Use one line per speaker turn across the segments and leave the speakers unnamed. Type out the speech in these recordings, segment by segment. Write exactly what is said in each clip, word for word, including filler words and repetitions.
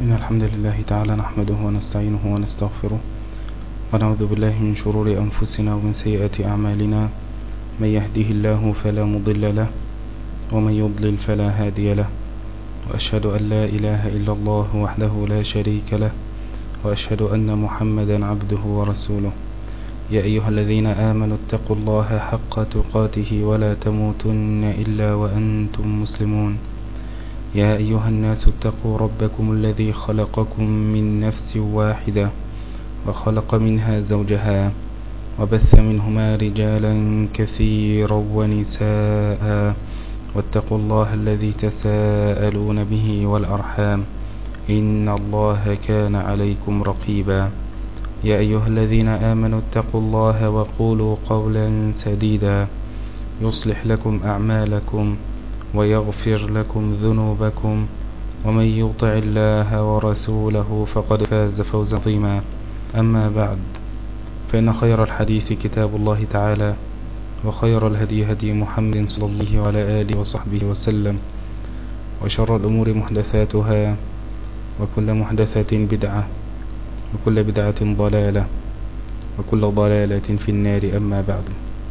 إن الحمد لله تعالى نحمده ونستعينه ونستغفره ونعوذ بالله من شرور أنفسنا ومن سيئات أعمالنا. من يهده الله فلا مضل له ومن يضلل فلا هادي له، وأشهد أن لا إله إلا الله وحده لا شريك له، وأشهد أن محمدا عبده ورسوله. يا أيها الذين آمنوا اتقوا الله حق تقاته ولا تموتن إلا وأنتم مسلمون. يا أيها الناس اتقوا ربكم الذي خلقكم من نفس واحدة وخلق منها زوجها وبث منهما رجالا كثيرا ونساء، واتقوا الله الذي تساءلون به والأرحام إن الله كان عليكم رقيبا. يا أيها الذين آمنوا اتقوا الله وقولوا قولا سديدا يصلح لكم أعمالكم ويغفر لكم ذنوبكم، ومن يطع الله ورسوله فقد فاز فوزا عظيما. أما بعد، فإن خير الحديث كتاب الله تعالى، وخير الهدي هدي محمد صلى الله عليه وآله وصحبه وسلم، وشر الأمور محدثاتها، وكل محدثة بدعة، وكل بدعة ضلالة، وكل ضلالة في النار. أما بعد،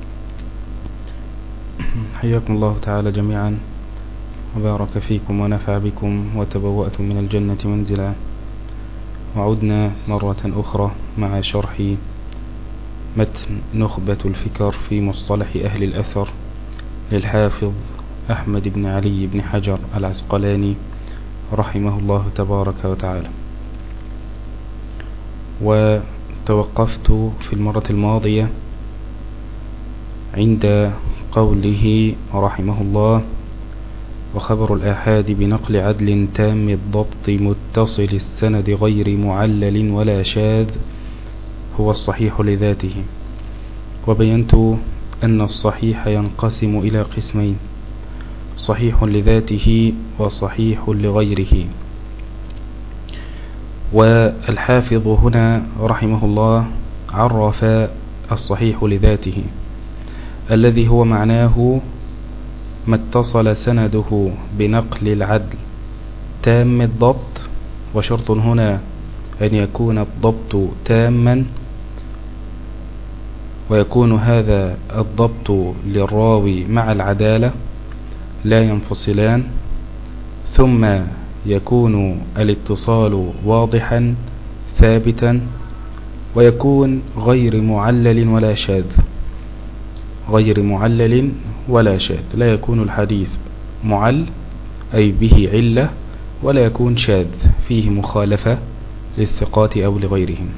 حياكم الله تعالى جميعا وبارك فيكم ونفع بكم وتبوأتم من الجنة منزلا. وعدنا مرة أخرى مع شرح متن نخبة الفكر في مصطلح أهل الأثر للحافظ أحمد بن علي بن حجر العسقلاني رحمه الله تبارك وتعالى. وتوقفت في المرة الماضية عند قوله رحمه الله: وخبر الآحاد بنقل عدل تام الضبط متصل السند غير معلل ولا شاذ هو الصحيح لذاته. وبينت أن الصحيح ينقسم إلى قسمين: صحيح لذاته وصحيح لغيره. والحافظ هنا رحمه الله عرف الصحيح لذاته الذي هو معناه ما اتصل سنده بنقل العدل تام الضبط، وشرط هنا أن يكون الضبط تاما، ويكون هذا الضبط للراوي مع العدالة لا ينفصلان، ثم يكون الاتصال واضحا ثابتا، ويكون غير معلل ولا شاذ غير معلل ولا شاذ لا يكون الحديث معل أي به علة، ولا يكون شاذ فيه مخالفة للثقات أو لغيرهم.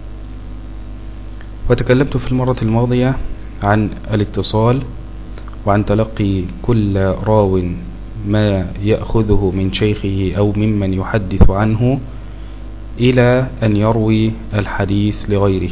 وتكلمت في المرة الماضية عن الاتصال، وعن تلقي كل راو ما يأخذه من شيخه أو ممن يحدث عنه إلى أن يروي الحديث لغيره.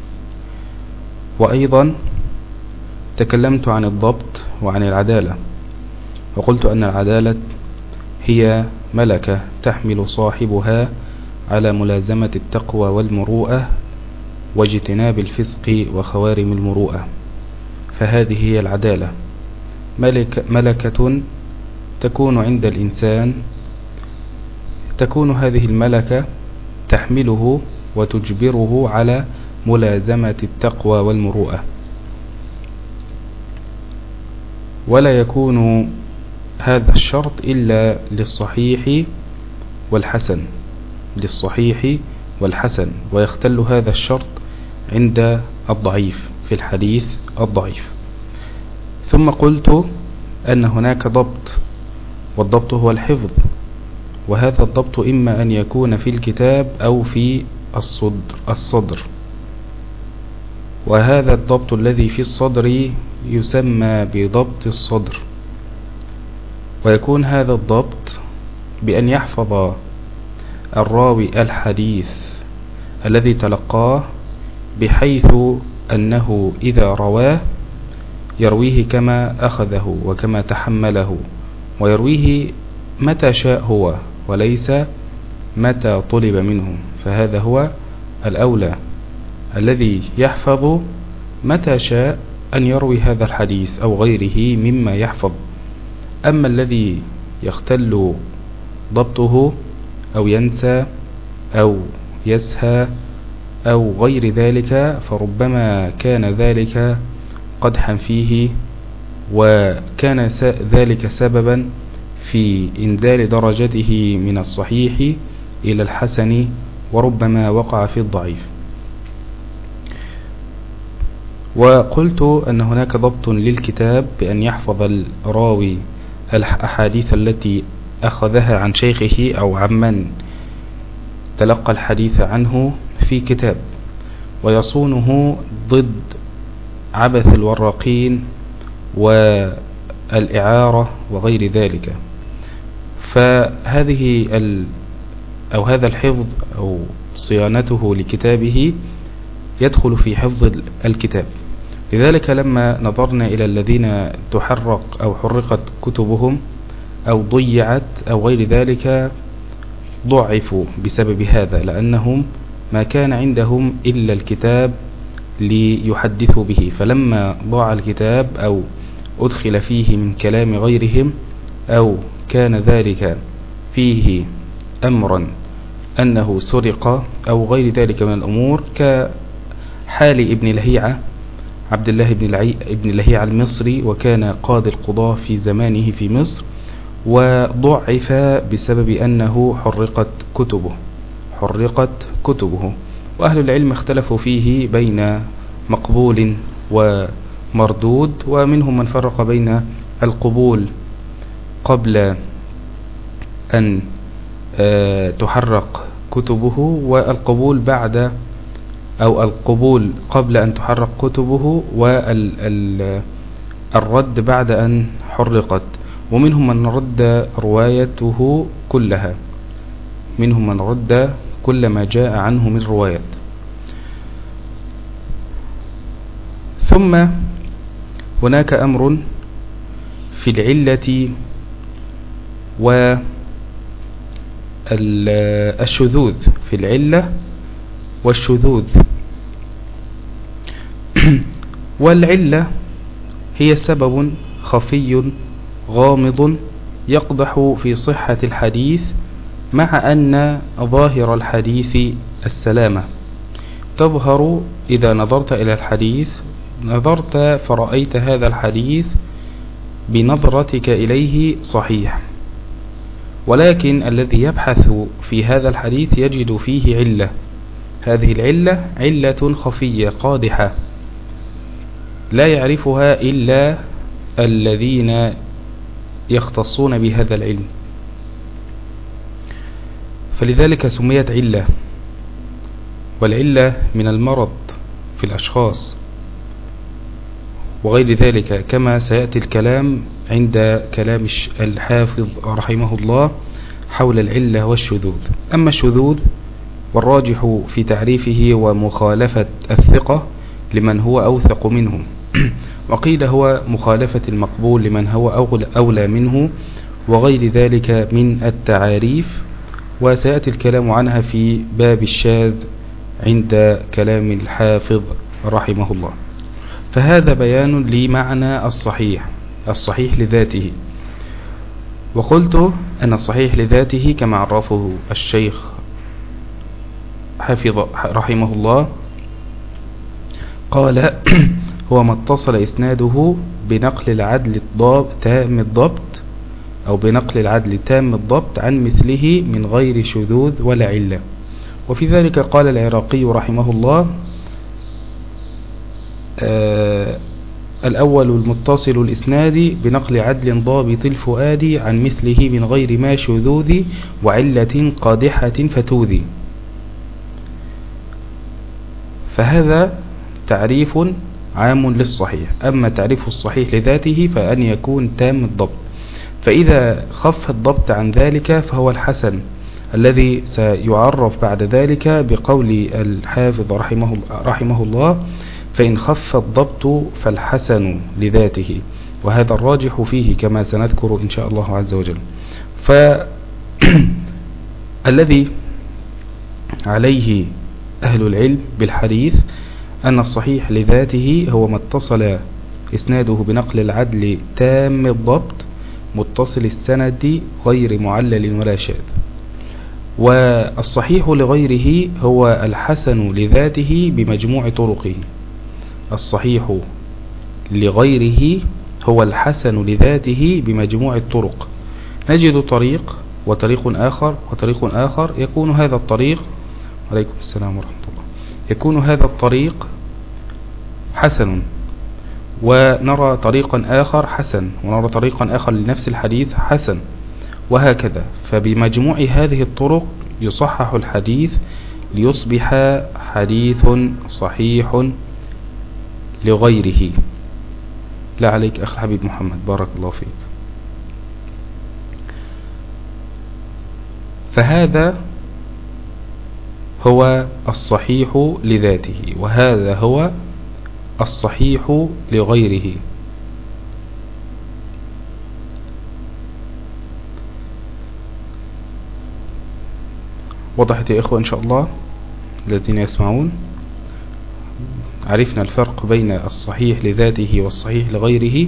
وأيضا تكلمت عن الضبط وعن العدالة، وقلت أن العدالة هي ملكة تحمل صاحبها على ملازمة التقوى والمروءة واجتناب الفسق وخوارم المروءة. فهذه هي العدالة، ملك ملكة تكون عند الإنسان، تكون هذه الملكة تحمله وتجبره على ملازمة التقوى والمروءة. ولا يكون هذا الشرط إلا للصحيح والحسن للصحيح والحسن ويختل هذا الشرط عند الضعيف في الحديث الضعيف. ثم قلت أن هناك ضبط، والضبط هو الحفظ، وهذا الضبط إما أن يكون في الكتاب أو في الصدر, الصدر وهذا الضبط الذي في الصدر يسمى بضبط الصدر. ويكون هذا الضبط بأن يحفظ الراوي الحديث الذي تلقاه بحيث أنه إذا رواه يرويه كما أخذه وكما تحمله، ويرويه متى شاء هو وليس متى طلب منه. فهذا هو الأولى، الذي يحفظ متى شاء أن يروي هذا الحديث أو غيره مما يحفظ. أما الذي يختل ضبطه أو ينسى أو يسهى أو غير ذلك، فربما كان ذلك قدحا فيه، وكان ذلك سببا في إنزال درجته من الصحيح إلى الحسن، وربما وقع في الضعيف. وقلت أن هناك ضبط للكتاب بأن يحفظ الراوي الأحاديث التي أخذها عن شيخه أو عمن تلقى الحديث عنه في كتاب، ويصونه ضد عبث الوراقين والإعارة وغير ذلك. فهذه ال أو هذا الحفظ أو صيانته لكتابه يدخل في حفظ الكتاب. لذلك لما نظرنا إلى الذين تحرق أو حرقت كتبهم أو ضيعت أو غير ذلك، ضعفوا بسبب هذا، لأنهم ما كان عندهم إلا الكتاب ليحدثوا به، فلما ضاع الكتاب أو أدخل فيه من كلام غيرهم أو كان ذلك فيه أمرا أنه سرق أو غير ذلك من الأمور، كحال ابن لهيعة عبد الله بن لهيعة المصري، وكان قاضي القضاة في زمانه في مصر، وضعف بسبب أنه حرقت كتبه حرقت كتبه وأهل العلم اختلفوا فيه بين مقبول ومردود، ومنهم من فرق بين القبول قبل أن تحرق كتبه والقبول بعد أو القبول قبل أن تحرق كتبه والرد بعد أن حرقت. ومنهم من رد روايته كلها، منهم من رد كل ما جاء عنه من روايات. ثم هناك أمر في العلة والشذوذ، في العلة والشذوذ. والعلة هي سبب خفي غامض يقدح في صحة الحديث، مع أن ظاهر الحديث السلامة. تظهر إذا نظرت إلى الحديث، نظرت فرأيت هذا الحديث بنظرتك إليه صحيح، ولكن الذي يبحث في هذا الحديث يجد فيه علة. هذه العلة علة خفية قادحة لا يعرفها إلا الذين يختصون بهذا العلم، فلذلك سميت علة. والعلة من المرض في الأشخاص وغير ذلك، كما سيأتي الكلام عند كلام الحافظ رحمه الله حول العلة والشذوذ. أما الشذوذ والراجح في تعريفه ومخالفة الثقة لمن هو أوثق منه، وقيل هو مخالفة المقبول لمن هو أولى منه، وغير ذلك من التعاريف، وسيأتي الكلام عنها في باب الشاذ عند كلام الحافظ رحمه الله. فهذا بيان لمعنى الصحيح، الصحيح لذاته. وقلت أن الصحيح لذاته كما عرفه الشيخ حفظ رحمه الله، قال هو ما اتصل إسناده بنقل العدل تام الضبط أو بنقل العدل تام الضبط عن مثله من غير شذوذ ولا علة. وفي ذلك قال العراقي رحمه الله: آه الأول المتصل الإسناد بنقل عدل ضابط الفؤاد عن مثله من غير ما شذوذ وعلة قادحة فتوذي. فهذا تعريف عام للصحيح. أما تعريف الصحيح لذاته فأن يكون تام الضبط، فإذا خف الضبط عن ذلك فهو الحسن، الذي سيعرف بعد ذلك بقول الحافظ رحمه, رحمه الله: فإن خف الضبط فالحسن لذاته. وهذا الراجح فيه كما سنذكر إن شاء الله عز وجل. فالذي عليه أهل العلم بالحديث أن الصحيح لذاته هو ما اتصل إسناده بنقل العدل تام الضبط متصل السند غير معلل ولا شاذ. والصحيح لغيره هو الحسن لذاته بمجموع طرقه. الصحيح لغيره هو الحسن لذاته بمجموع الطرق. نجد طريق وطريق آخر وطريق آخر، يكون هذا الطريق، عليكم السلام ورحمة الله، يكون هذا الطريق حسن، ونرى طريقا آخر حسن، ونرى طريقا آخر لنفس الحديث حسن، وهكذا. فبمجموع هذه الطرق يصحح الحديث ليصبح حديث صحيح لغيره. لا عليك أخي الحبيب محمد، بارك الله فيك. فهذا هو الصحيح لذاته، وهذا هو الصحيح لغيره. وضحت يا إخوة إن شاء الله الذين يسمعون؟ عرفنا الفرق بين الصحيح لذاته والصحيح لغيره،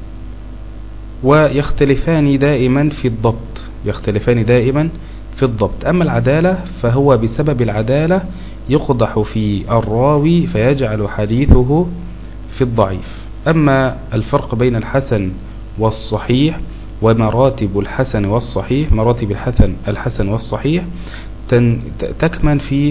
ويختلفان دائما في الضبط، يختلفان دائما في الضبط. أما العدالة فهو بسبب العدالة يقدح في الراوي فيجعل حديثه في الضعيف. أما الفرق بين الحسن والصحيح ومراتب الحسن والصحيح، مراتب الحسن الحسن والصحيح تكمن في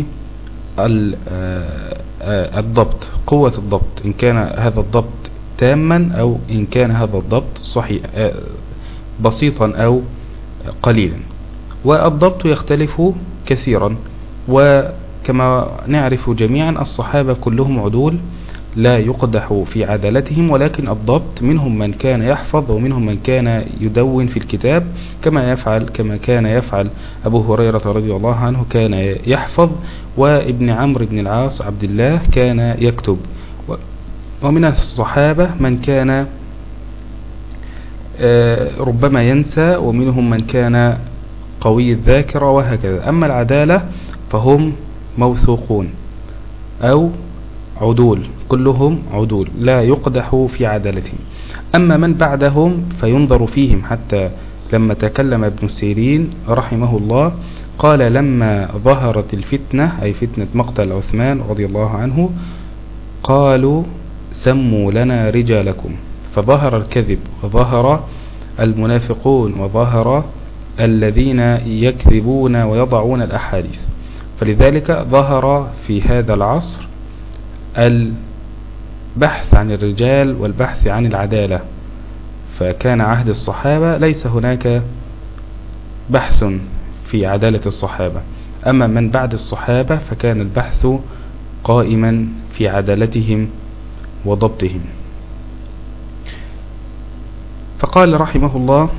الضبط، قوة الضبط، إن كان هذا الضبط تاما أو إن كان هذا الضبط صحيح بسيطا أو قليلا. والضبط يختلف كثيرا، وكما نعرف جميعا الصحابة كلهم عدول لا يقدح في عدالتهم، ولكن الضبط منهم من كان يحفظ ومنهم من كان يدون في الكتاب، كما يفعل كما كان يفعل أبو هريرة رضي الله عنه، كان يحفظ، وابن عمرو بن العاص عبد الله كان يكتب. ومن الصحابة من كان ربما ينسى، ومنهم من كان قوي الذاكرة، وهكذا. أما العدالة فهم موثوقون أو عدول، كلهم عدول لا يقدح في عدالتهم. أما من بعدهم فينظر فيهم، حتى لما تكلم ابن سيرين رحمه الله قال لما ظهرت الفتنة، أي فتنة مقتل عثمان رضي الله عنه، قالوا سموا لنا رجالكم، فظهر الكذب وظهر المنافقون وظهر الذين يكذبون ويضعون الأحاديث. فلذلك ظهر في هذا العصر البحث عن الرجال والبحث عن العدالة. فكان عهد الصحابة ليس هناك بحث في عدالة الصحابة، أما من بعد الصحابة فكان البحث قائما في عدالتهم وضبطهم. فقال رحمه الله: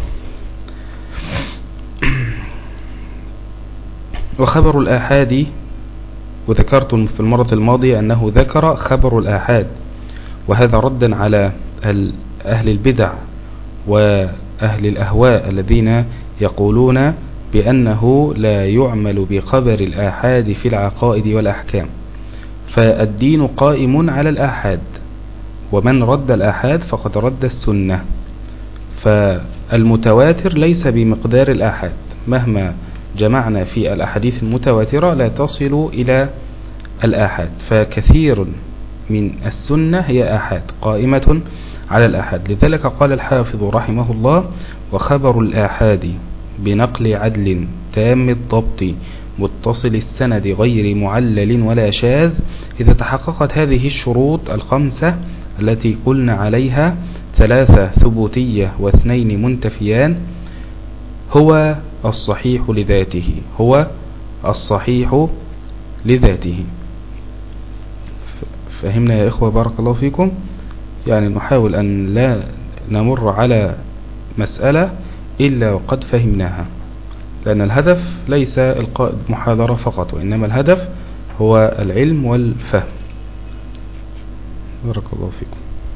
وخبر الآحاد، وذكرت في المرة الماضية أنه ذكر خبر الآحاد، وهذا ردا على أهل البدع وأهل الأهواء الذين يقولون بأنه لا يعمل بخبر الآحاد في العقائد والأحكام. فالدين قائم على الآحاد، ومن رد الآحاد فقد رد السنة. فالمتواتر ليس بمقدار الآحاد، مهما جمعنا في الأحاديث المتواترة لا تصل إلى الآحاد. فكثير من السنة هي آحاد قائمة على الآحاد. لذلك قال الحافظ رحمه الله: وخبر الآحاد بنقل عدل تام الضبط متصل السند غير معلل ولا شاذ، إذا تحققت هذه الشروط الخمسة التي قلنا عليها، ثلاثة ثبوتية واثنين منتفيان، هو الصحيح لذاته، هو الصحيح لذاته. فهمنا يا إخوة بارك الله فيكم؟ يعني نحاول أن لا نمر على مسألة إلا وقد فهمناها، لأن الهدف ليس إلقاء محاضرة فقط، وإنما الهدف هو العلم والفهم. بارك الله فيكم.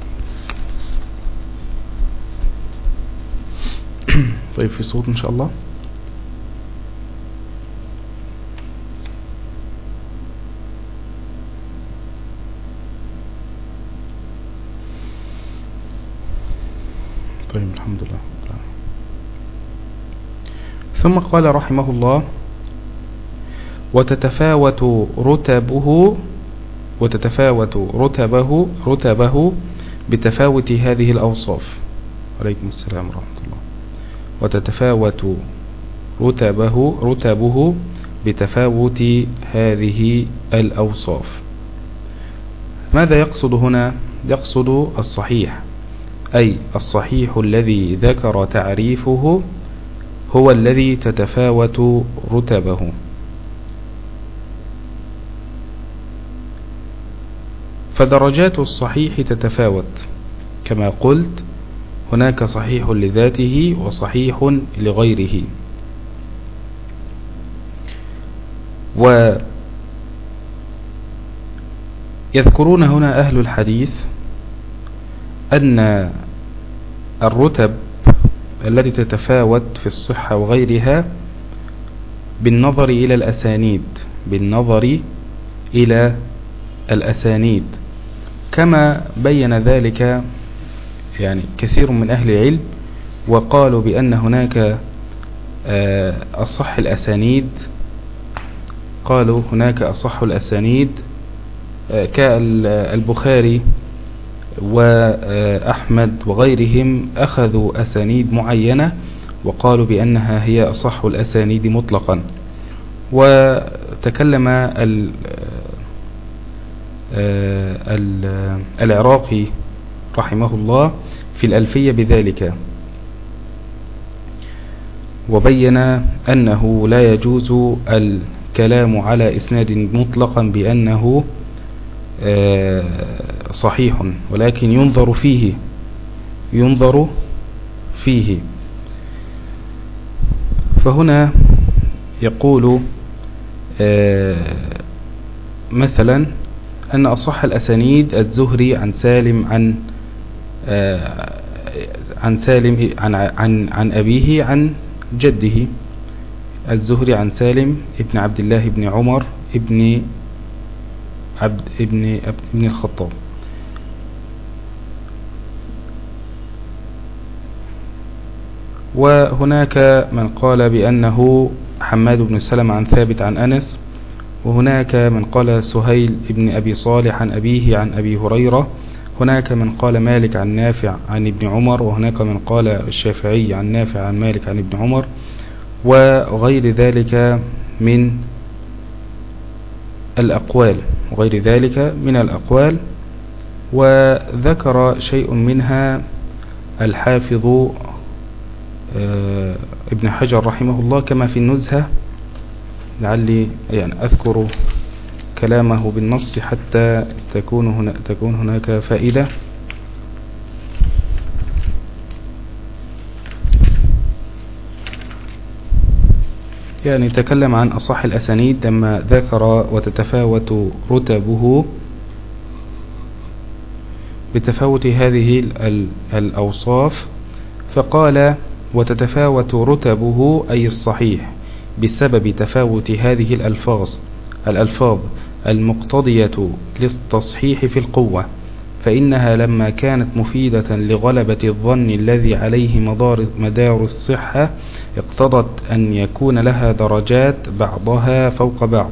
طيب، في صوت إن شاء الله؟ طيب، الحمد لله. ثم قال رحمه الله: وتتفاوت رتبه وتتفاوت رتبه رتبه بتفاوت هذه الأوصاف. عليكم السلام ورحمة الله. وتتفاوت رتبه رتبه بتفاوت هذه الأوصاف. ماذا يقصد هنا؟ يقصد الصحيح، أي الصحيح الذي ذكر تعريفه هو الذي تتفاوت رتبه. فدرجات الصحيح تتفاوت كما قلت، هناك صحيح لذاته وصحيح لغيره. ويذكرون هنا أهل الحديث أن الرتب التي تتفاوت في الصحة وغيرها بالنظر إلى الأسانيد بالنظر إلى الأسانيد كما بين ذلك يعني كثير من أهل العلم، وقالوا بأن هناك أصح الأسانيد قالوا هناك أصح الأسانيد كالبخاري وأحمد وغيرهم أخذوا أسانيد معينة وقالوا بأنها هي أصح الأسانيد مطلقا. وتكلم العراقي رحمه الله في الألفية بذلك، وبين أنه لا يجوز الكلام على إسناد مطلقا بأنه صحيح، ولكن ينظر فيه ينظر فيه فهنا يقول مثلا أن أصح الأسانيد الزهري عن سالم عن عن سالم عن عن عن أبيه عن جده، الزهري عن سالم ابن عبد الله ابن عمر ابن عبد ابن ابن الخطاب. وهناك من قال بأنه حماد بن سلمة عن ثابت عن أنس، وهناك من قال سهيل ابن أبي صالح عن أبيه عن أبي هريرة، هناك من قال مالك عن نافع عن ابن عمر، وهناك من قال الشافعي عن نافع عن مالك عن ابن عمر، وغير ذلك من الأقوال وغير ذلك من الأقوال. وذكر شيء منها الحافظ ابن حجر رحمه الله كما في النزهة، لعلي يعني أذكر كلامه بالنص حتى تكون هنا تكون هناك فائدة. يعني تكلم عن أصح الأسانيد لما ذكر وتتفاوت رتبه بتفاوت هذه الأوصاف، فقال وتتفاوت رتبه أي الصحيح بسبب تفاوت هذه الألفاظ الألفاظ المقتضية للتصحيح في القوة، فإنها لما كانت مفيدة لغلبة الظن الذي عليه مدار, مدار الصحة اقتضت أن يكون لها درجات بعضها فوق بعض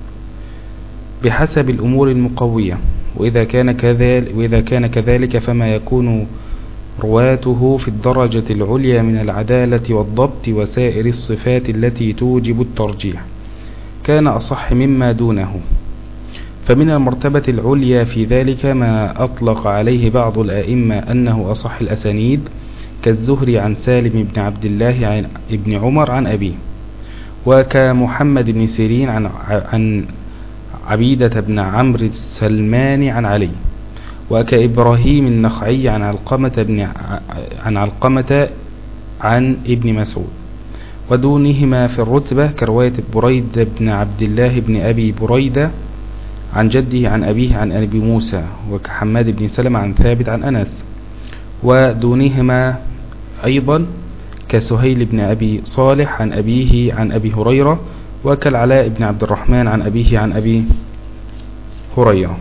بحسب الأمور المقوية، وإذا كان كذلك, وإذا كان كذلك فما يكون رواته في الدرجة العليا من العدالة والضبط وسائر الصفات التي توجب الترجيح كان أصح مما دونه. فمن المرتبة العليا في ذلك ما أطلق عليه بعض الآئمة أنه أصح الأسانيد كالزهري عن سالم بن عبد الله عن ابن عمر عن أبيه، وكمحمد بن سيرين عن, عن عبيدة بن عمرو السلماني عن علي، وكإبراهيم النخعي عن علقمة بن عن علقمة عن ابن مسعود. ودونهما في الرتبة كرواية بريدة بن عبد الله بن أبي بريدة عن جده عن أبيه عن أبي موسى، وكحماد بن سلمة عن ثابت عن أنس. ودونهما أيضا كسهيل بن أبي صالح عن أبيه عن أبي هريرة، وكالعلاء بن عبد الرحمن عن أبيه عن أبي هريرة.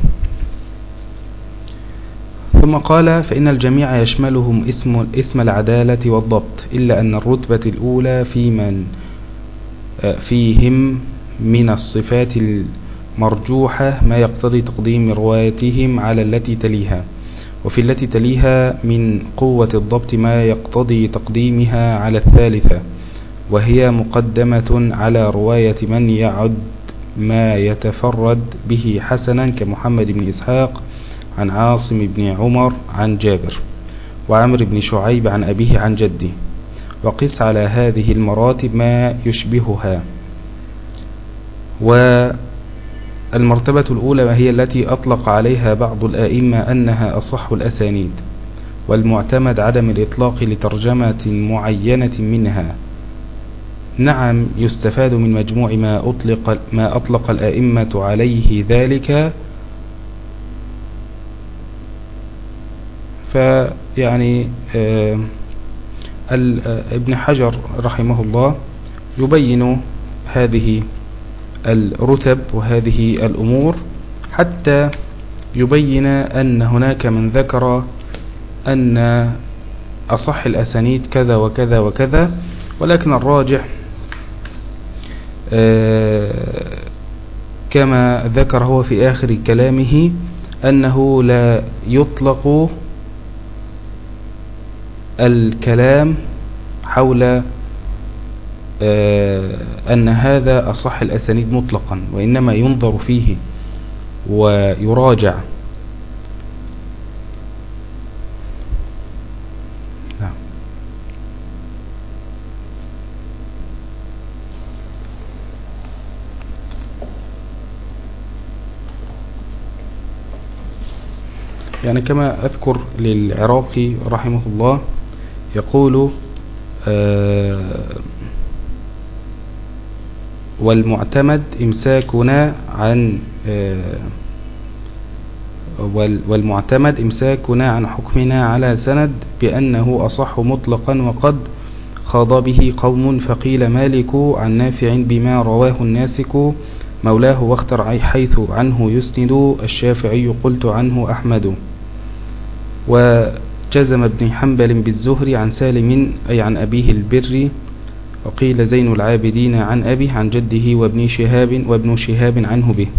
ثم قال فإن الجميع يشملهم اسم, اسم العدالة والضبط، إلا أن الرتبة الأولى في من فيهم من الصفات المرجوحة ما يقتضي تقديم روايتهم على التي تليها، وفي التي تليها من قوة الضبط ما يقتضي تقديمها على الثالثة، وهي مقدمة على رواية من يعد ما يتفرد به حسنا كمحمد بن إسحاق عن عاصم بن عمر عن جابر، وعمر بن شعيب عن أبيه عن جده. وقس على هذه المراتب ما يشبهها. والمرتبة الأولى وهي التي أطلق عليها بعض الآئمة أنها أصح الأسانيد، والمعتمد عدم الإطلاق لترجمة معينة منها. نعم، يستفاد من مجموع ما أطلق, ما أطلق الآئمة عليه ذلك. فيعني آه ابن حجر رحمه الله يبين هذه الرتب وهذه الأمور حتى يبين أن هناك من ذكر أن أصح الأسانيد كذا وكذا وكذا، ولكن الراجح كما ذكر هو في آخر كلامه أنه لا يطلق الكلام حول أن هذا أصح الأسانيد مطلقا، وإنما ينظر فيه ويراجع. نعم. يعني كما أذكر للعراقي رحمه الله يقول آه والمعتمد إمساكنا عن آه والمعتمد إمساكنا عن حكمنا على سند بأنه أصح مطلقا، وقد خاض به قوم فقيل مالك عن نافع بما رواه الناسك مولاه، واختر حيث عنه يسند الشافعي قلت عنه أحمد. وجزم ابن حنبل بالزهري عن سالم أي عن أبيه البر، وقيل زين العابدين عن أبيه عن جده، وابن شهاب وابن شهاب عنه به.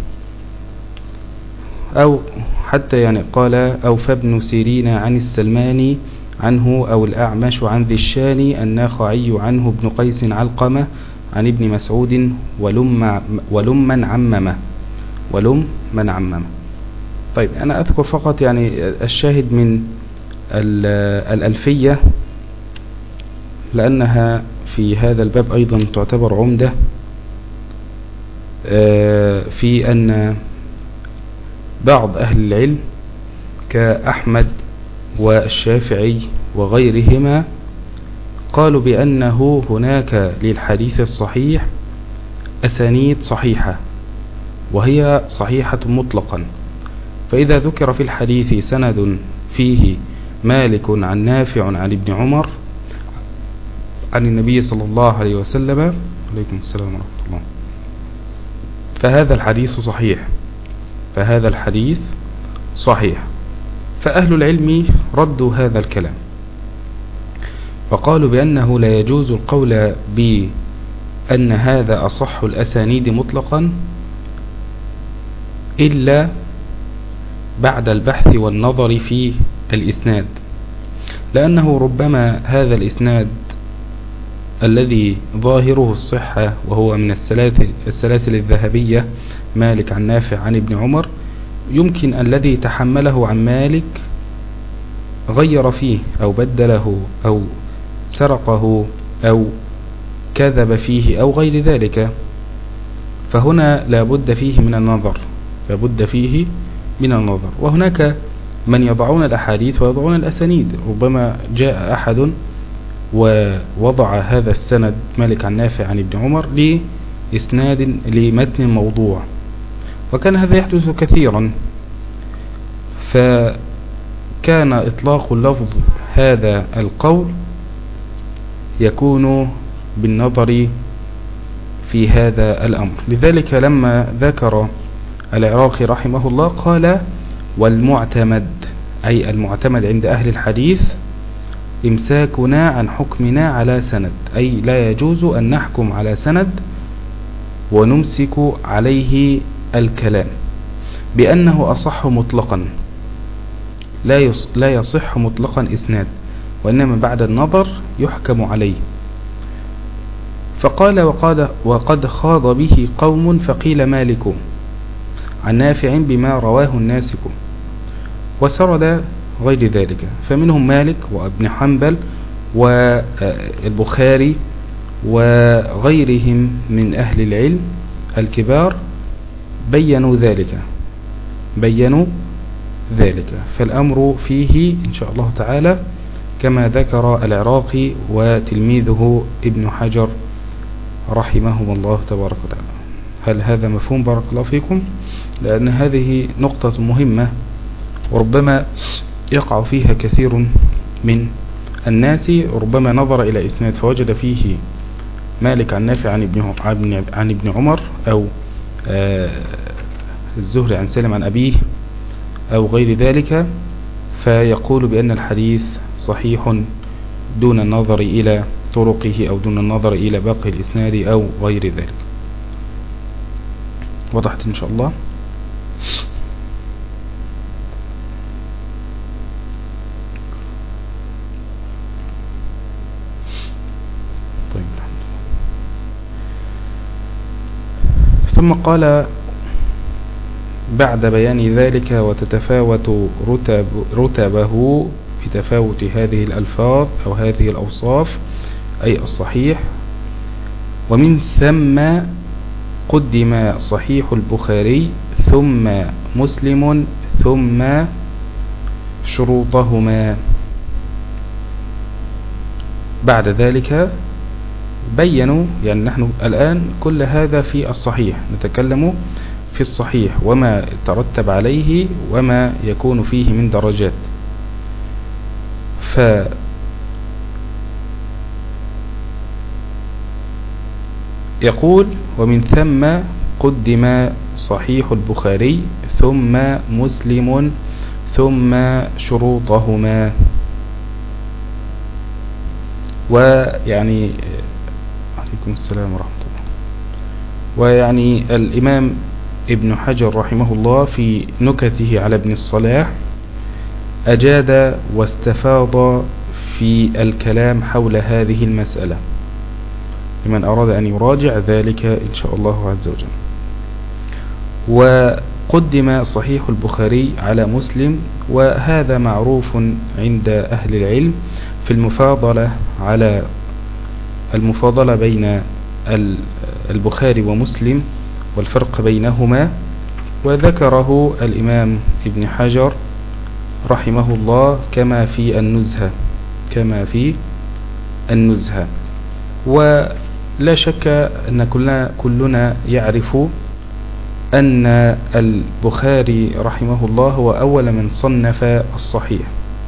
أو حتى يعني قال أو فابن سيرين عن السلماني عنه، أو الأعمش عن ذي الشاني الناخعي عنه، ابن قيس علقمة عن ابن مسعود ولم ولم من عممه ولم من عممه. طيب أنا أذكر فقط يعني الشاهد من الألفية لأنها في هذا الباب أيضا تعتبر عمدة في أن بعض أهل العلم كأحمد والشافعي وغيرهما قالوا بأنه هناك للحديث الصحيح أسانيد صحيحة، وهي صحيحة مطلقا. فإذا ذكر في الحديث سند فيه مالك عن نافع عن ابن عمر عن النبي صلى الله عليه وسلم عليكم السلام ورحمة الله، فهذا الحديث صحيح فهذا الحديث صحيح. فأهل العلم ردوا هذا الكلام وقالوا بأنه لا يجوز القول بأن هذا أصح الأسانيد مطلقا إلا بعد البحث والنظر في الإسناد، لأنه ربما هذا الإسناد الذي ظاهره الصحة وهو من السلاسل الذهبية مالك عن نافع عن ابن عمر، يمكن الذي تحمله عن مالك غير فيه أو بدله أو سرقه أو كذب فيه أو غير ذلك، فهنا لابد فيه من النظر لابد فيه من النظر. وهناك من يضعون الأحاديث ويضعون الأسانيد، ربما جاء أحد ووضع هذا السند مالك عن نافع عن ابن عمر لإسناد لمتن موضوع، وكان هذا يحدث كثيرا، فكان إطلاق اللفظ هذا القول يكون بالنظر في هذا الأمر. لذلك لما ذكر العراقي رحمه الله قال والمعتمد، أي المعتمد عند أهل الحديث إمساكنا عن حكمنا على سند، أي لا يجوز أن نحكم على سند ونمسك عليه الكلام بأنه أصح مطلقا، لا لا يصح مطلقا إسناد، وإنما بعد النظر يحكم عليه. فقال وقد, وقد خاض به قوم فقيل مالك عن نافع بما رواه الناسك، وسرد غير ذلك، فمنهم مالك وابن حنبل والبخاري وغيرهم من أهل العلم الكبار بينوا ذلك بينوا ذلك فالأمر فيه إن شاء الله تعالى كما ذكر العراقي وتلميذه ابن حجر رحمهم الله تبارك وتعالى. هل هذا مفهوم؟ بارك الله فيكم، لأن هذه نقطة مهمة وربما يقع فيها كثير من الناس، ربما نظر إلى إسناد فوجد فيه مالك عن نافع عن ابن عن ابن عمر، أو الزهري عن سالم عن أبيه أو غير ذلك، فيقول بأن الحديث صحيح دون النظر إلى طرقه أو دون النظر إلى باقي الإسناد أو غير ذلك. وضحت إن شاء الله؟ طيب. ثم قال بعد بيان ذلك وتتفاوت رتب رتبه بتفاوت هذه الألفاظ أو هذه الأوصاف أي الصحيح، ومن ثم قدم صحيح البخاري ثم مسلم ثم شروطهما. بعد ذلك بينوا، يعني نحن الآن كل هذا في الصحيح، نتكلم في الصحيح وما ترتب عليه وما يكون فيه من درجات. ف يقول ومن ثم قدم صحيح البخاري ثم مسلم ثم شروطهما. ويعني عليكم السلام ورحمة الله. ويعني الإمام ابن حجر رحمه الله في نكته على ابن الصلاح أجاد واستفاض في الكلام حول هذه المسألة لمن أراد أن يراجع ذلك إن شاء الله عز وجل. وقدم صحيح البخاري على مسلم، وهذا معروف عند أهل العلم في المفاضلة على المفاضلة بين البخاري ومسلم والفرق بينهما، وذكره الإمام ابن حجر رحمه الله كما في النزهة كما في النزهة. ولا شك أن كلنا, كلنا يعرف أن البخاري رحمه الله هو أول من صنف الصحيح،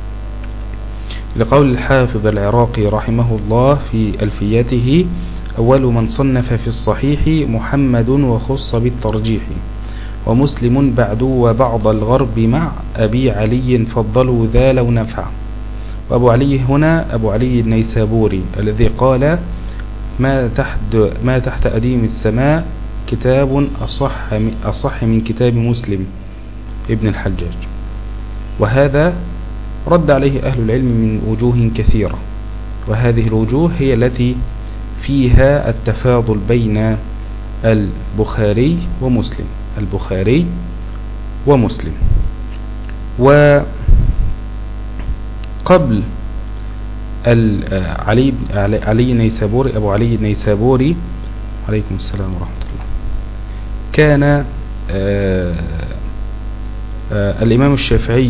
لقول الحافظ العراقي رحمه الله في ألفيته: أول من صنف في الصحيح محمد وخص بالترجيح، ومسلم بعد وبعض الغرب مع أبي علي فضلوا ذا لو نفع. وأبو علي هنا أبو علي النيسابوري الذي قال: ما تحت, ما تحت أديم السماء كتاب أصح, أصح من كتاب مسلم ابن الحجاج. وهذا رد عليه أهل العلم من وجوه كثيرة، وهذه الوجوه هي التي فيها التفاضل بين البخاري ومسلم البخاري ومسلم. وقبل علي علي النيسابوري أبو علي النيسابوري عليكم السلام ورحمة الله، كان آآ آآ الإمام الشافعي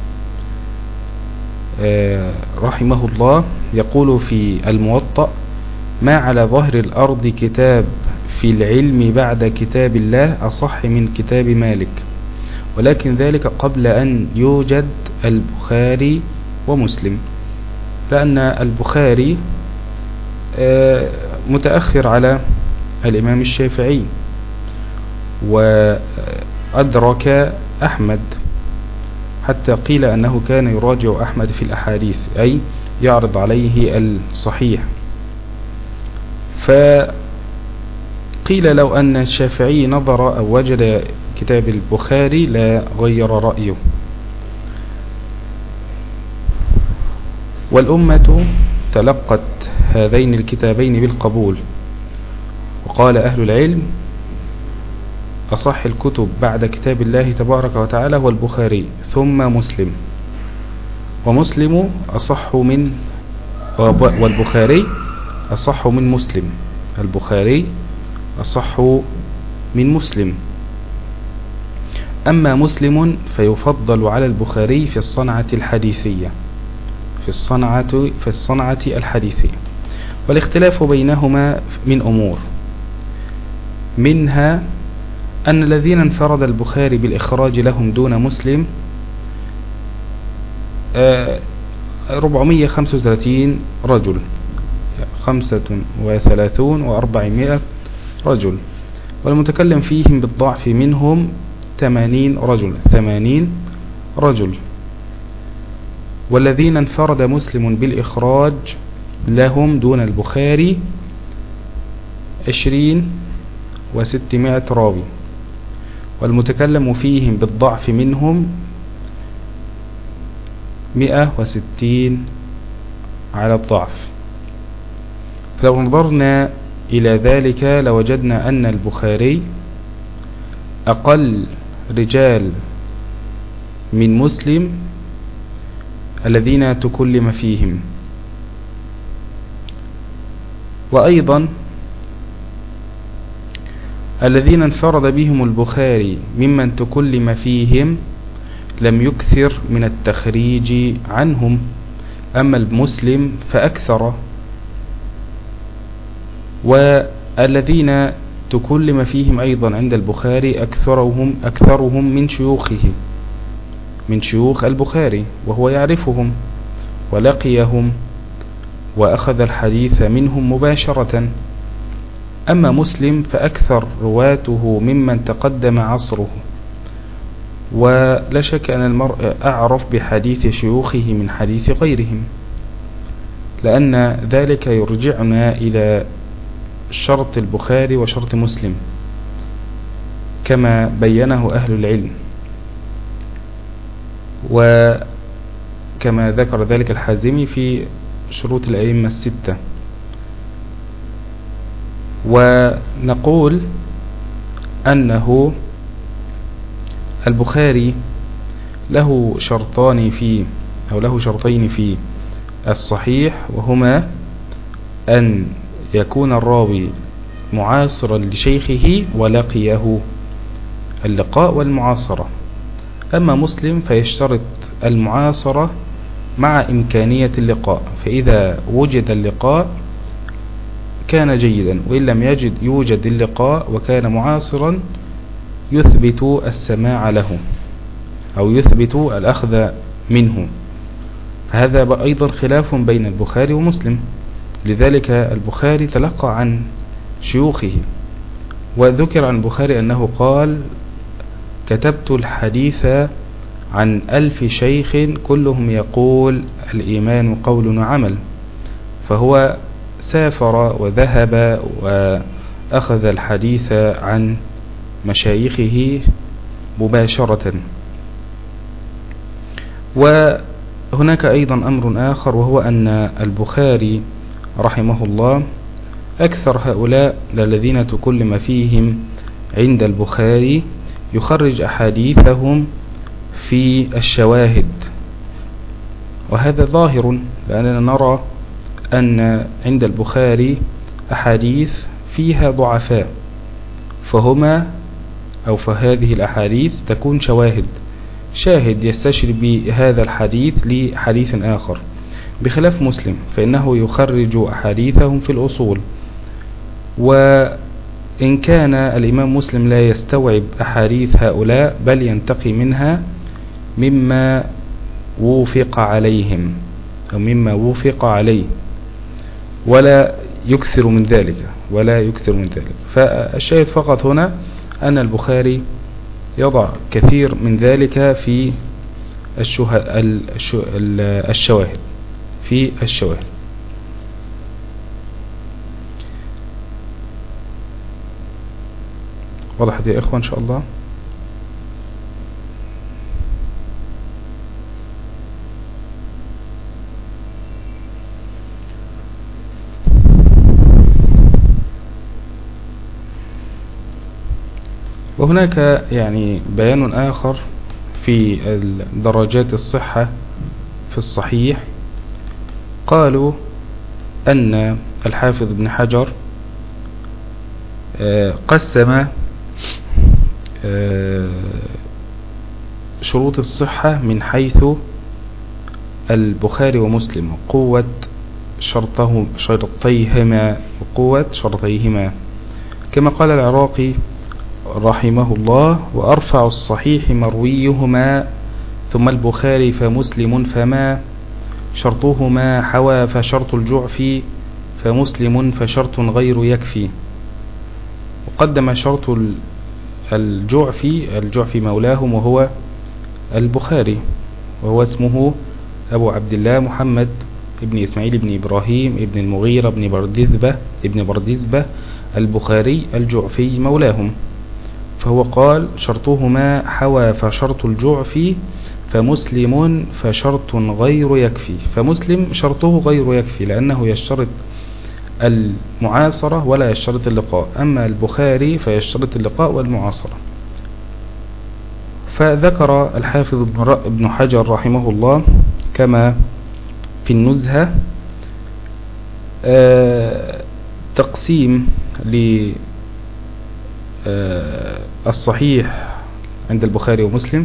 رحمه الله يقول في الموطأ: ما على ظهر الأرض كتاب في العلم بعد كتاب الله أصح من كتاب مالك، ولكن ذلك قبل أن يوجد البخاري ومسلم، لأن البخاري متأخر على الإمام الشافعي، وأدرك أحمد، حتى قيل أنه كان يراجع أحمد في الأحاديث، أي يعرض عليه الصحيح. قيل لو أن الشافعي نظر أو وجد كتاب البخاري لا غير رأيه. والأمة تلقت هذين الكتابين بالقبول، وقال أهل العلم أصح الكتب بعد كتاب الله تبارك وتعالى هو البخاري ثم مسلم، ومسلم أصح من والبخاري أصح من مسلم البخاري أصح من مسلم. أما مسلم فيفضل على البخاري في الصنعة الحديثية في الصنعة في الصنعة الحديثية والاختلاف بينهما من أمور، منها أن الذين انفرد البخاري بالإخراج لهم دون مسلم أربعمائة وخمسة وثلاثين رجل، خمسة وثلاثون وأربعمائة رجل، والمتكلم فيهم بالضعف منهم ثمانين رجل ثمانين رجل. والذين انفرد مسلم بالإخراج لهم دون البخاري عشرين وستمائة راوي، والمتكلم فيهم بالضعف منهم مئة وستين على الضعف. فلو نظرنا إلى ذلك لوجدنا أن البخاري أقل رجال من مسلم الذين تكلم فيهم، وأيضا الذين انفرد بهم البخاري ممن تكلم فيهم لم يكثر من التخريج عنهم، أما المسلم فأكثر. والذين تكلم فيهم أيضا عند البخاري أكثرهم أكثرهم من شيوخه من شيوخ البخاري، وهو يعرفهم ولقيهم وأخذ الحديث منهم مباشرة. أما مسلم فأكثر رواته ممن تقدم عصره، ولا شك أن المرء أعرف بحديث شيوخه من حديث غيرهم، لأن ذلك يرجعنا إلى شرط البخاري وشرط مسلم كما بينه أهل العلم، وكما ذكر ذلك الحازمي في شروط الأئمة الستة. ونقول أنه البخاري له شرطان في أو له شرطين في الصحيح، وهما أن يكون الراوي معاصرا لشيخه ولقيه، اللقاء والمعاصرة. أما مسلم فيشترط المعاصرة مع إمكانية اللقاء، فإذا وجد اللقاء كان جيدا، وإن لم يجد يوجد اللقاء وكان معاصرا يثبت السماع له أو يثبت الأخذ منه. هذا أيضا خلاف بين البخاري ومسلم، لذلك البخاري تلقى عن شيوخه. وذكر عن البخاري أنه قال: كتبت الحديث عن ألف شيخ كلهم يقول الإيمان قول وعمل، فهو سافر وذهب وأخذ الحديث عن مشايخه مباشرة. وهناك أيضا أمر آخر، وهو أن البخاري رحمه الله أكثر هؤلاء الذين تكلم فيهم عند البخاري يخرج أحاديثهم في الشواهد، وهذا ظاهر لأننا نرى أن عند البخاري أحاديث فيها ضعفاء، فهما أو فهذه الأحاديث تكون شواهد، شاهد يستشري بهذا الحديث لحديث آخر، بخلاف مسلم فإنه يخرج أحاديثهم في الأصول. وإن كان الإمام مسلم لا يستوعب أحاديث هؤلاء بل ينتقي منها مما وفق عليهم أو مما وفق عليه، ولا يكثر من ذلك ولا يكثر من ذلك. فالشاهد فقط هنا أن البخاري يضع كثير من ذلك في الشواهد في الشواهد. وضحت يا إخوة إن شاء الله؟ وهناك يعني بيان آخر في درجات الصحة في الصحيح. قالوا أن الحافظ ابن حجر قسم شروط الصحة من حيث البخاري ومسلم وقوة شرطه شرطيهما وقوة شرطيهما، كما قال العراقي رحمه الله: وأرفع الصحيح مرويهما ثم البخاري فمسلم فما شرطهما حوى فشرط الجعفي فمسلم فشرط غير يكفي. وقدم شرط الجعفي الجعفي مولاهم وهو البخاري، وهو اسمه أبو عبد الله محمد ابن إسماعيل ابن إبراهيم ابن المغيرة ابن بردزبة ابن بردزبة البخاري الجعفي مولاهم. فهو قال: شرطهما حوى فشرط الجعفي فمسلم فشرط غير يكفي. فمسلم شرطه غير يكفي لأنه يشترط المعاصرة ولا يشترط اللقاء، أما البخاري فيشترط اللقاء والمعاصرة. فذكر الحافظ ابن حجر رحمه الله كما في النزهة تقسيم للصحيح عند البخاري ومسلم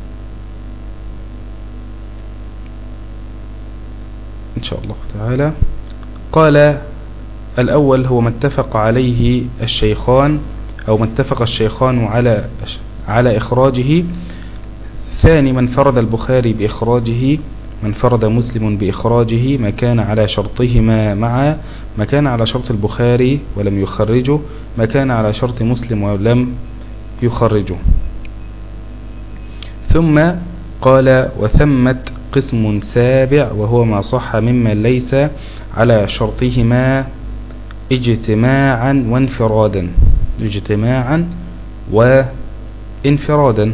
إن شاء الله تعالى. قال: الأول هو ما اتفق عليه الشيخان أو ما اتفق الشيخان على على إخراجه. ثاني: من فرد البخاري بإخراجه، من فرد مسلم بإخراجه ما كان على شرطهما معا، ما كان على شرط البخاري ولم يخرجه، ما كان على شرط مسلم ولم يخرجه. ثم قال: وثمت قسم سابع وهو ما صح ممن ليس على شرطهما اجتماعا وانفرادا اجتماعا وانفرادا.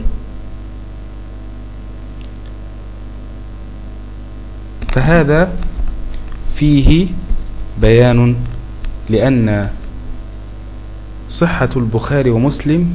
فهذا فيه بيان لأن صحة البخاري ومسلم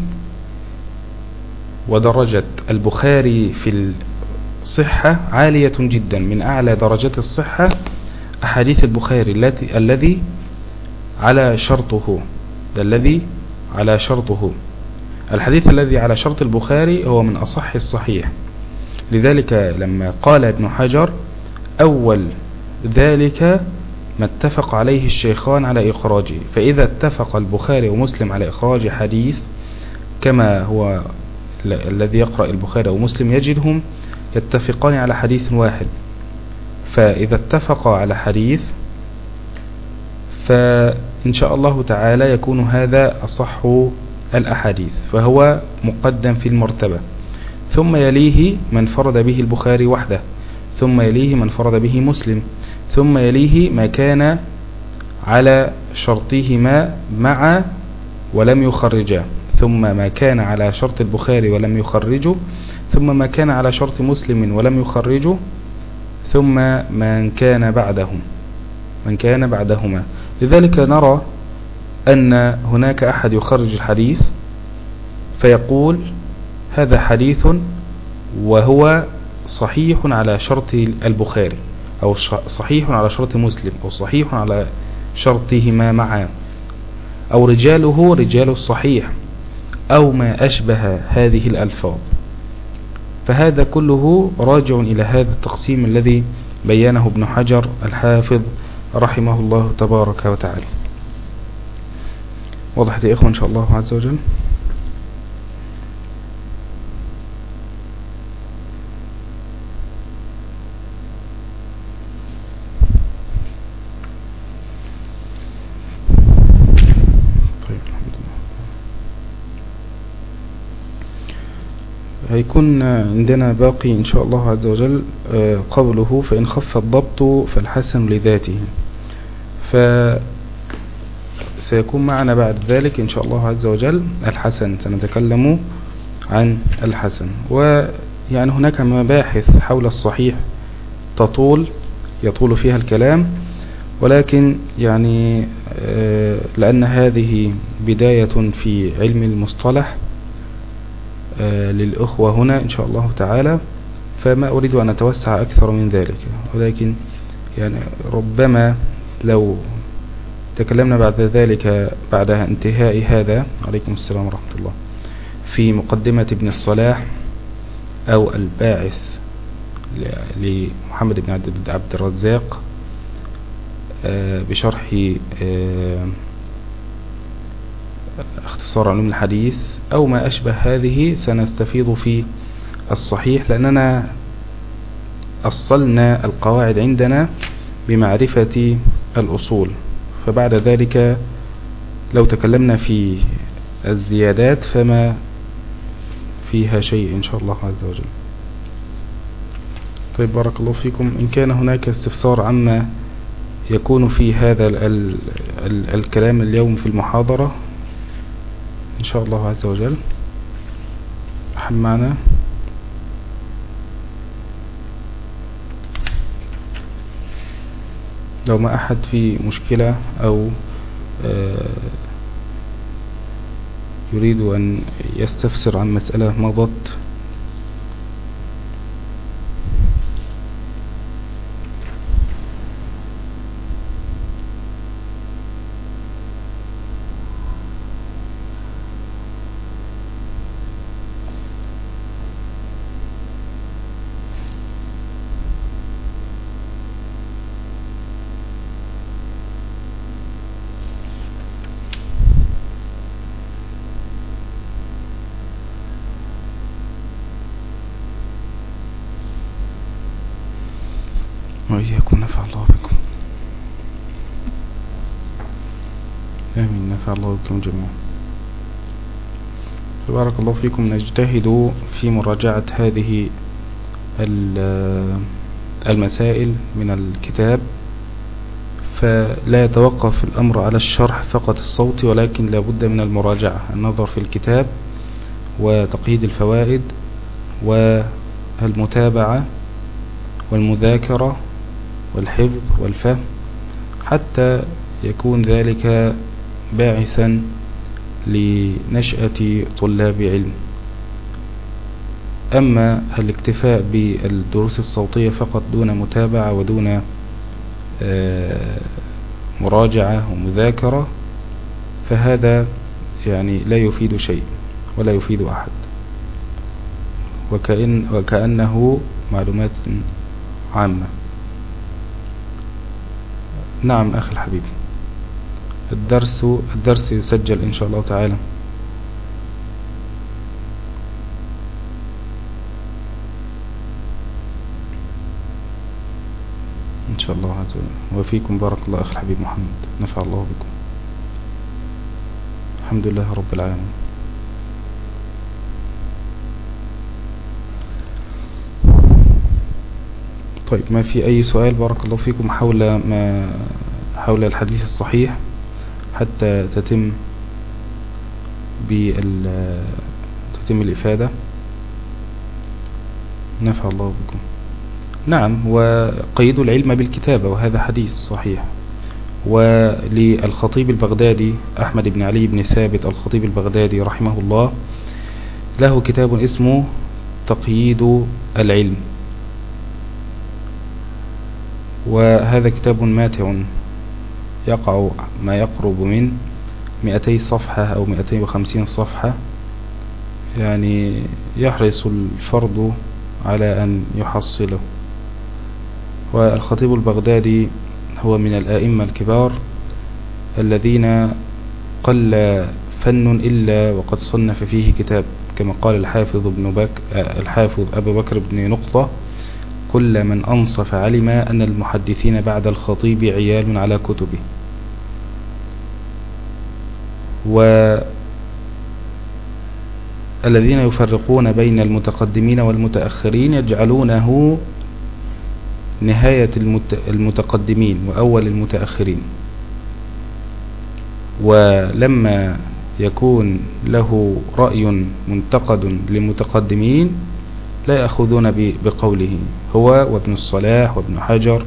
ودرجة البخاري في الصحة عالية جدا، من أعلى درجات الصحة أحاديث البخاري التي الذي على شرطه الذي على شرطه الحديث الذي على شرط البخاري هو من أصح الصحيح. لذلك لما قال ابن حجر: أول ذلك ما اتفق عليه الشيخان على إخراجه، فإذا اتفق البخاري ومسلم على إخراج حديث كما هو الذي يقرأ البخاري ومسلم يجدهم يتفقان على حديث واحد، فإذا اتفق على حديث فإن شاء الله تعالى يكون هذا أصح الأحاديث، فهو مقدم في المرتبة. ثم يليه من فرد به البخاري وحده، ثم يليه من فرد به مسلم، ثم يليه ما كان على شرطهما مع ولم يخرجا، ثم ما كان على شرط البخاري ولم يخرجه، ثم ما كان على شرط مسلم ولم يخرجه، ثم من كان بعدهم من كان بعدهما. لذلك نرى أن هناك أحد يخرج الحديث فيقول: هذا حديث وهو صحيح على شرط البخاري، أو صحيح على شرط مسلم، أو صحيح على شرطهما معا، أو رجاله رجال الصحيح، أو ما أشبه هذه الألفاظ. فهذا كله راجع إلى هذا التقسيم الذي بيانه ابن حجر الحافظ رحمه الله تبارك وتعالى. وضحت يا إخوة إن شاء الله عز وجل؟ هيكون عندنا باقي إن شاء الله عز وجل قوله: فإن خف الضبط فالحسن لذاته. سيكون معنا بعد ذلك إن شاء الله عز وجل الحسن، سنتكلم عن الحسن. ويعني هناك مباحث حول الصحيح تطول يطول فيها الكلام، ولكن يعني لأن هذه بداية في علم المصطلح للأخوة هنا إن شاء الله تعالى، فما أريد أن أتوسع أكثر من ذلك، ولكن يعني ربما لو تكلمنا بعد ذلك بعد انتهاء هذا، عليكم السلام ورحمة الله، في مقدمة ابن الصلاح أو الباعث لمحمد بن عبد الرزاق بشرح اختصار علوم الحديث أو ما أشبه هذه، سنستفيض في الصحيح، لأننا أصلنا القواعد عندنا بمعرفة الأصول، فبعد ذلك لو تكلمنا في الزيادات فما فيها شيء إن شاء الله عز وجل. طيب بارك الله فيكم. إن كان هناك استفسار عما يكون في هذا ال ال ال الكلام اليوم في المحاضرة إن شاء الله عز وجل، أحد معنا؟ لو ما أحد في مشكلة أو يريد أن يستفسر عن مسألة مضت، وإياكم نفع الله بكم، آمين، نفع الله بكم جميعا. بارك الله فيكم. نجتهد في مراجعة هذه المسائل من الكتاب، فلا يتوقف الأمر على الشرح فقط الصوتي، ولكن لا بد من المراجعة، النظر في الكتاب وتقييد الفوائد والمتابعة والمذاكرة والحفظ والفهم، حتى يكون ذلك باعثا لنشأة طلاب علم. أما الاكتفاء بالدروس الصوتية فقط دون متابعة ودون مراجعة ومذاكرة، فهذا يعني لا يفيد شيء ولا يفيد أحد، وكأن وكأنه معلومات عامة. نعم أخي الحبيب، الدرس الدرس يسجل إن شاء الله تعالى. إن شاء الله عز وجل. وفيكم بارك الله أخي الحبيب محمد، نفع الله بكم. الحمد لله رب العالمين. طيب، ما في أي سؤال بارك الله فيكم حول ما حول الحديث الصحيح حتى تتم بال تتم الإفادة؟ نفع الله بكم. نعم، وقيدوا العلم بالكتابة، وهذا حديث صحيح. وللخطيب البغدادي أحمد بن علي بن ثابت الخطيب البغدادي رحمه الله له كتاب اسمه تقييد العلم، وهذا كتاب ماتع يقع ما يقرب من مئتي صفحة أو مئتين وخمسين صفحة، يعني يحرص الفرد على أن يحصله. والخطيب البغدادي هو من الآئمة الكبار الذين قل فن إلا وقد صنف فيه كتاب، كما قال الحافظ ابن بك الحافظ أبو بكر بن نقطة: كل من أنصف علم أن المحدثين بعد الخطيب عيال على كتبه. والذين يفرقون بين المتقدمين والمتأخرين يجعلونه نهاية المتقدمين وأول المتأخرين، ولما يكون له رأي منتقد للمتقدمين لا يأخذون بقوله هو وابن الصلاح وابن حجر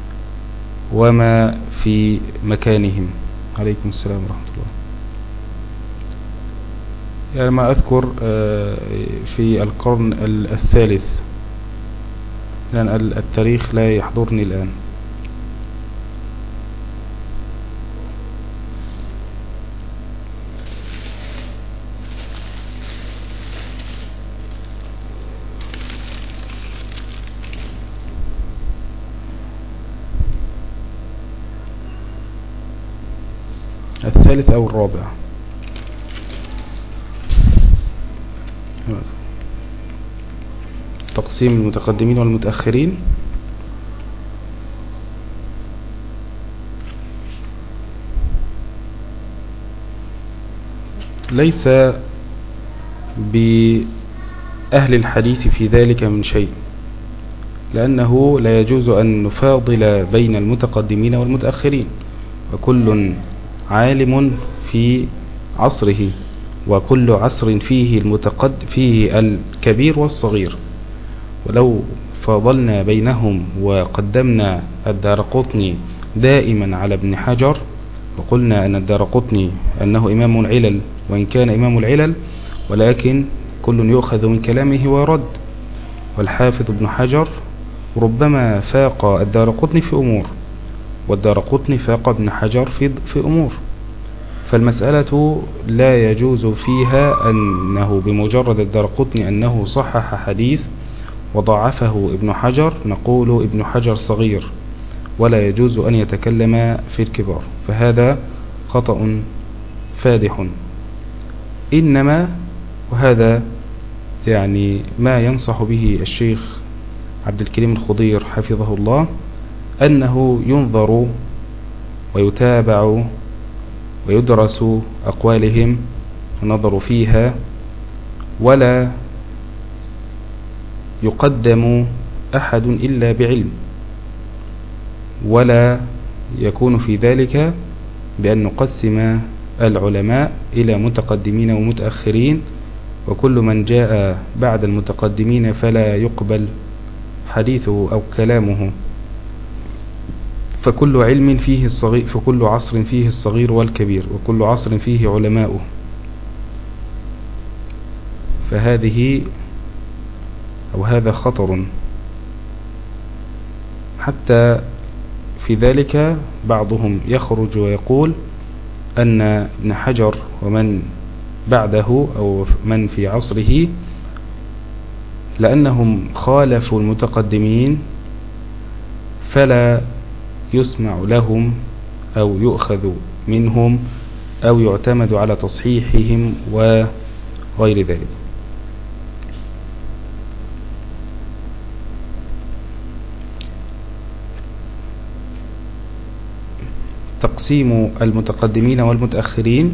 وما في مكانهم. عليكم السلام ورحمة الله. يعني ما أذكر في القرن الثالث، لأن التاريخ لا يحضرني الآن. الثالث أو الرابع. تقسيم المتقدمين والمتأخرين. ليس بأهل الحديث في ذلك من شيء، لأنه لا يجوز أن نفاضل بين المتقدمين والمتأخرين، وكل عالم في عصره، وكل عصر فيه المتقد فيه الكبير والصغير. ولو فاضلنا بينهم وقدمنا الدارقطني دائما على ابن حجر، وقلنا أن الدارقطني أنه إمام العلل، وإن كان إمام العلل ولكن كل يؤخذ من كلامه ويرد، والحافظ ابن حجر ربما فاق الدارقطني في أمور، والدارقطني فاق ابن حجر في, في أمور. فالمسألة لا يجوز فيها أنه بمجرد الدارقطني أنه صحح حديث وضعفه ابن حجر نقول ابن حجر صغير، ولا يجوز أن يتكلم في الكبار، فهذا خطأ فادح. إنما وهذا يعني ما ينصح به الشيخ عبد الكريم الخضير حفظه الله، أنه ينظر ويتابع ويدرس أقوالهم النظر فيها، ولا يقدم أحد إلا بعلم، ولا يكون في ذلك بأن نقسم العلماء إلى متقدمين ومتأخرين، وكل من جاء بعد المتقدمين فلا يقبل حديثه أو كلامه. فكل علم فيه الصغير، فكل عصر فيه الصغير والكبير، وكل عصر فيه علماؤه. فهذه أو هذا خطر. حتى في ذلك بعضهم يخرج ويقول أن ابن حجر ومن بعده أو من في عصره لأنهم خالفوا المتقدمين فلا يسمع لهم أو يؤخذ منهم أو يعتمد على تصحيحهم وغير ذلك. تقسيم المتقدمين والمتأخرين،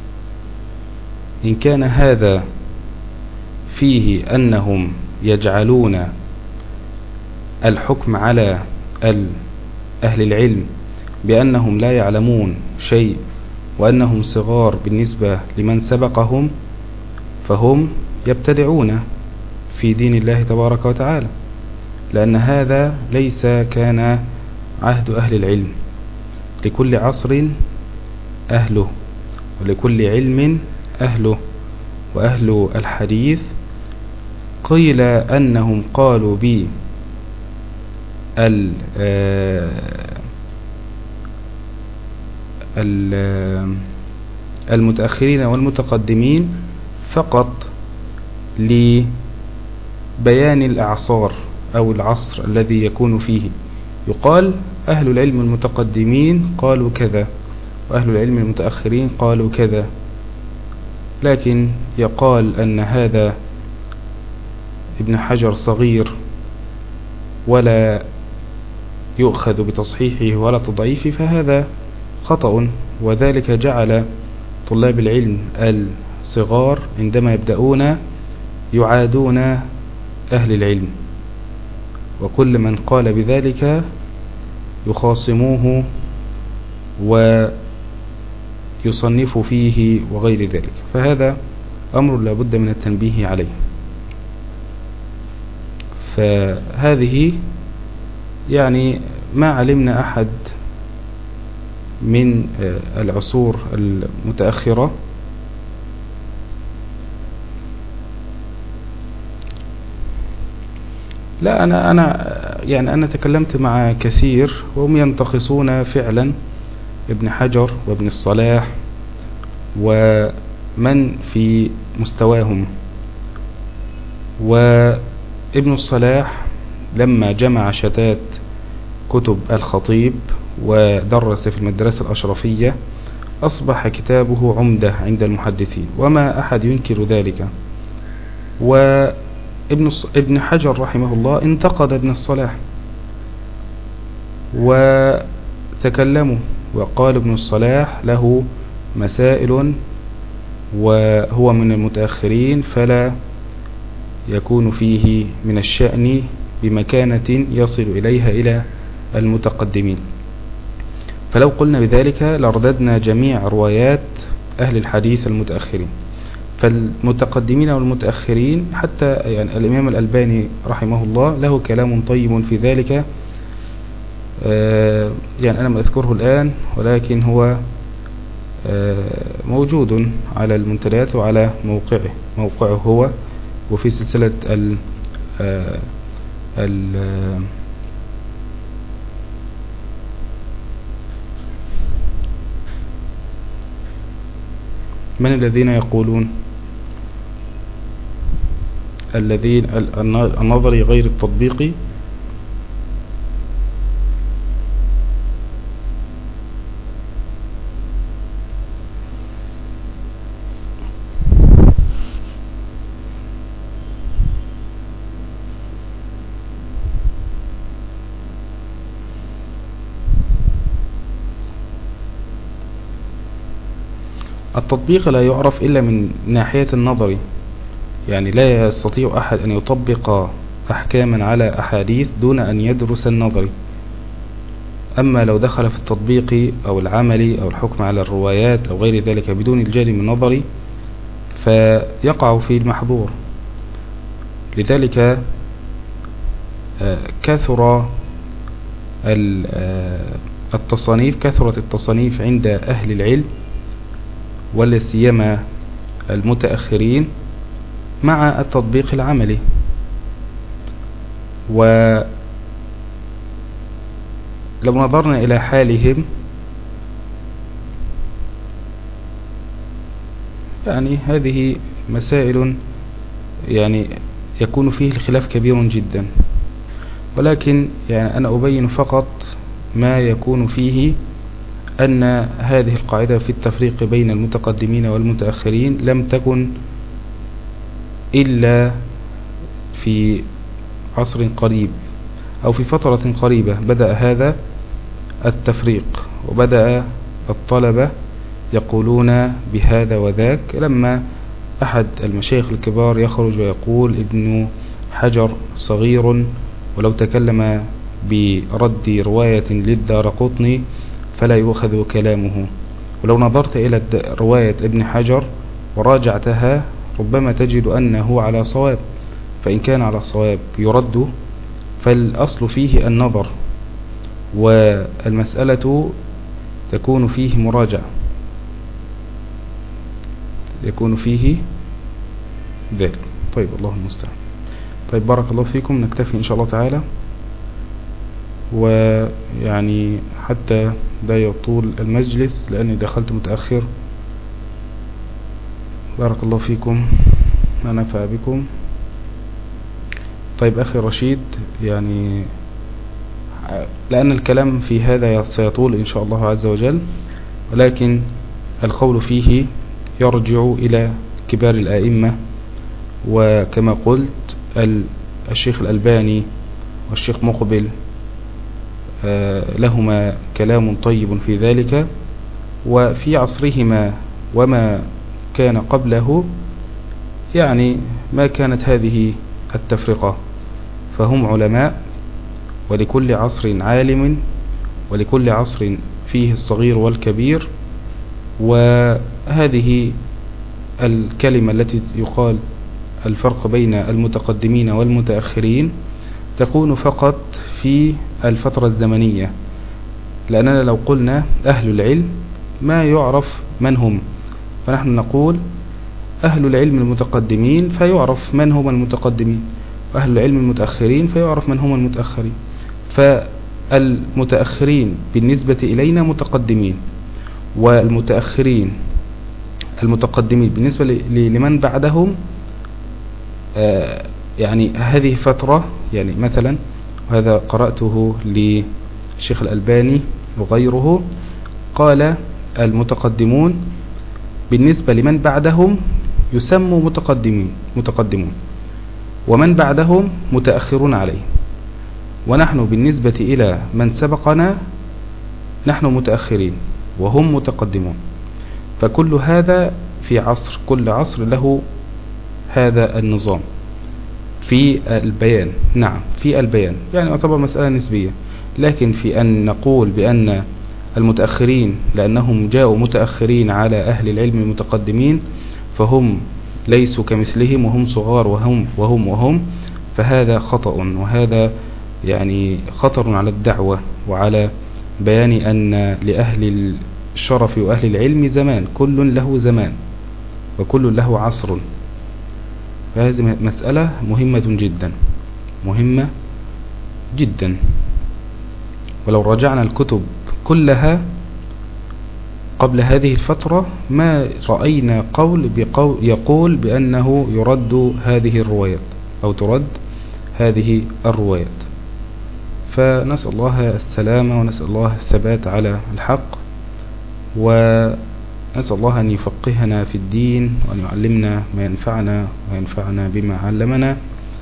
إن كان هذا فيه أنهم يجعلون الحكم على أهل العلم بأنهم لا يعلمون شيء وأنهم صغار بالنسبة لمن سبقهم، فهم يبتدعون في دين الله تبارك وتعالى، لأن هذا ليس كان عهد أهل العلم. لكل عصر أهله، ولكل علم أهله. وأهل الحديث قيل أنهم قالوا بي المتأخرين والمتقدمين فقط لبيان الأعصار أو العصر الذي يكون فيه. يقال أهل العلم المتقدمين قالوا كذا، وأهل العلم المتأخرين قالوا كذا، لكن يقال أن هذا ابن حجر صغير ولا يؤخذ بتصحيحه ولا تضعيفه، فهذا خطأ. وذلك جعل طلاب العلم الصغار عندما يبدأون يعادون أهل العلم، وكل من قال بذلك يخاصموه يصنف فيه وغير ذلك، فهذا أمر لا بد من التنبيه عليه. فهذه يعني ما علمنا أحد من العصور المتأخرة لا أنا أنا يعني أنا تكلمت مع كثير وهم ينتقصون فعلا ابن حجر وابن الصلاح ومن في مستواهم. وابن الصلاح لما جمع شتات كتب الخطيب ودرس في المدرسة الأشرفية أصبح كتابه عمدة عند المحدثين، وما أحد ينكر ذلك. وابن ابن حجر رحمه الله انتقد ابن الصلاح وتكلموا وقال ابن الصلاح له مسائل وهو من المتأخرين فلا يكون فيه من الشأن بمكانة يصل إليها إلى المتقدمين. فلو قلنا بذلك لرددنا جميع روايات أهل الحديث المتأخرين. فالمتقدمين والمتأخرين حتى يعني الإمام الألباني رحمه الله له كلام طيب في ذلك، يعني أنا ما أذكره الآن ولكن هو موجود على المنتديات وعلى موقعه موقعه هو وفي سلسلة ال ال من الذين يقولون الذين النظري غير التطبيقي؟ التطبيق لا يعرف إلا من ناحية النظري، يعني لا يستطيع أحد أن يطبق أحكاما على أحاديث دون أن يدرس النظري. أما لو دخل في التطبيق أو العملي أو الحكم على الروايات أو غير ذلك بدون الجانب النظري فيقع في المحظور. لذلك كثر التصانيف كثرت التصانيف عند أهل العلم ولا سيما المتأخرين مع التطبيق العملي. ولو نظرنا إلى حالهم يعني هذه مسائل يعني يكون فيه الخلاف كبير جدا، ولكن يعني أنا أبين فقط ما يكون فيه أن هذه القاعدة في التفريق بين المتقدمين والمتأخرين لم تكن إلا في عصر قريب أو في فترة قريبة بدأ هذا التفريق، وبدأ الطلبة يقولون بهذا وذاك. لما أحد المشايخ الكبار يخرج ويقول ابن حجر صغير ولو تكلم برد رواية للدارقطني فلا يؤخذ كلامه، ولو نظرت إلى رواية ابن حجر وراجعتها ربما تجد أنه على صواب، فإن كان على صواب يرد، فالأصل فيه النظر والمسألة تكون فيه مراجعة يكون فيه ذلك. طيب الله المستعان. طيب بارك الله فيكم، نكتفي إن شاء الله تعالى، ويعني حتى لا يطول المجلس لأني دخلت متأخر. بارك الله فيكم ونفع بكم. طيب أخي رشيد، يعني لأن الكلام في هذا سيطول إن شاء الله عز وجل، ولكن القول فيه يرجع إلى كبار الآئمة، وكما قلت الشيخ الألباني والشيخ مقبل لهما كلام طيب في ذلك، وفي عصرهما وما كان قبله يعني ما كانت هذه التفرقة، فهم علماء ولكل عصر عالم ولكل عصر فيه الصغير والكبير، وهذه الكلمة التي يقال الفرق بين المتقدمين والمتأخرين تكون فقط في الفترة الزمنية، لأننا لو قلنا أهل العلم ما يعرف من هم، فنحن نقول أهل العلم المتقدمين فيعرف من هم المتقدمين، وأهل العلم المتأخرين فيعرف من هم المتأخرين. فالمتأخرين بالنسبة إلينا متقدمين، والمتأخرين المتقدمين بالنسبة لمن بعدهم آه يعني هذه فترة. يعني مثلا وهذا قرأته للشيخ الألباني وغيره، قال المتقدمون بالنسبة لمن بعدهم يسموا متقدمين متقدمون ومن بعدهم متأخرون عليه، ونحن بالنسبة إلى من سبقنا نحن متأخرين وهم متقدمون. فكل هذا في عصر، كل عصر له هذا النظام في البيان. نعم في البيان يعني يعتبر مسألة نسبية، لكن في أن نقول بأن المتأخرين لأنهم جاءوا متأخرين على أهل العلم المتقدمين فهم ليسوا كمثلهم وهم صغار وهم وهم وهم فهذا خطأ، وهذا يعني خطر على الدعوة وعلى بيان أن لأهل الشرف وأهل العلم زمان، كل له زمان وكل له عصر. فهذه مسألة مهمة جدا مهمة جدا، ولو رجعنا الكتب كلها قبل هذه الفترة ما رأينا قول بقول يقول بأنه يرد هذه الروايات أو ترد هذه الروايات. فنسأل الله السلامة ونسأل الله الثبات على الحق، ونسأل الله أن يفقهنا في الدين وأن يعلمنا ما ينفعنا وينفعنا بما علمنا،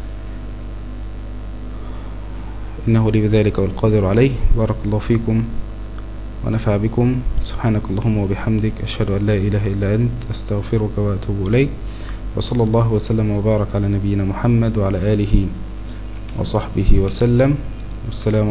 إنه لي بذلك والقادر عليه. بارك الله فيكم ونفع بكم. سبحانك اللهم وبحمدك، أشهد أن لا إله إلا أنت، أستغفرك وأتوب إليك. وصلى الله وسلم وبارك على نبينا محمد وعلى آله وصحبه وسلم. والسلام